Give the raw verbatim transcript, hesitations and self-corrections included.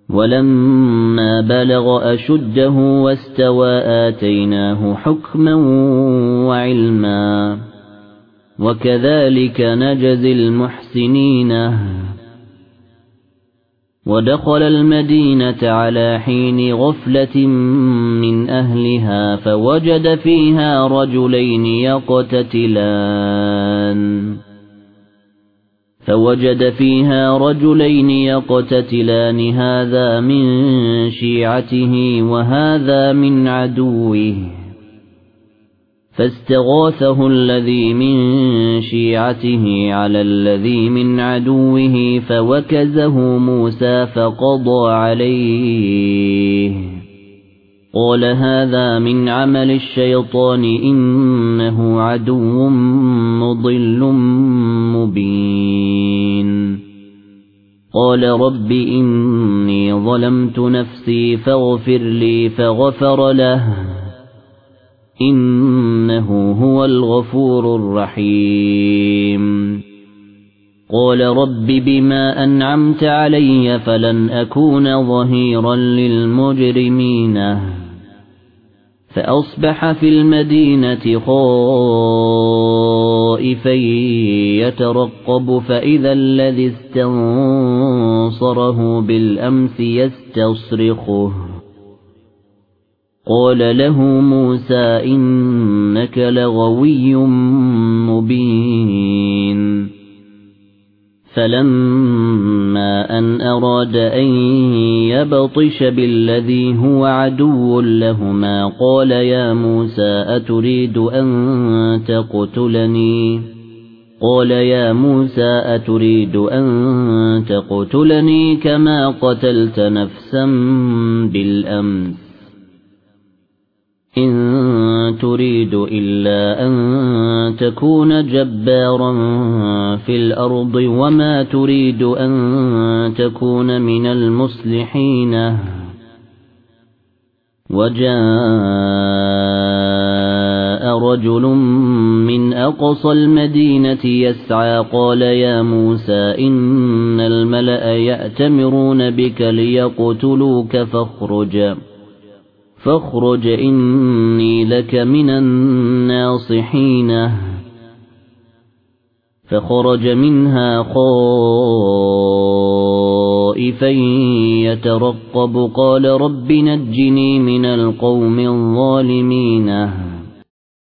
ولما بلغ أشده واستوى آتيناه حكما وعلما وكذلك نجزي المحسنين. ودخل المدينة على حين غفلة من أهلها فوجد فيها رجلين يقتتلان فوجد فيها رجلين يقتتلان هذا من شيعته وهذا من عدوه فاستغاثه الذي من شيعته على الذي من عدوه فوكزه موسى فقضى عليه قال هذا من عمل الشيطان إنه عدو مضل مبين. قال رب إني ظلمت نفسي فاغفر لي فغفر له إنه هو الغفور الرحيم. قال رب بما أنعمت علي فلن أكون ظهيرا للمجرمين. فأصبح في المدينة خائفا يترقب فإذا الذي استنصره بالأمس يستصرخه قال له موسى إنك لغوي مبين. فلما أن أراد أن يبطش بالذي هو عدو لهما قال يا موسى أتريد أن تقتلني قال يا موسى أتريد أن تقتلني كما قتلت نفسا بالأمس إن تريد إلا أن تكون جبارا في الأرض وما تريد أن تكون من المصلحين. وجاء رجل من أقصى المدينة يسعى قال يا موسى إن الملأ يأتمرون بك ليقتلوك فاخرج فاخرج إني لك من الناصحين. فخرج منها خائفا يترقب قال رب نجني من القوم الظالمين.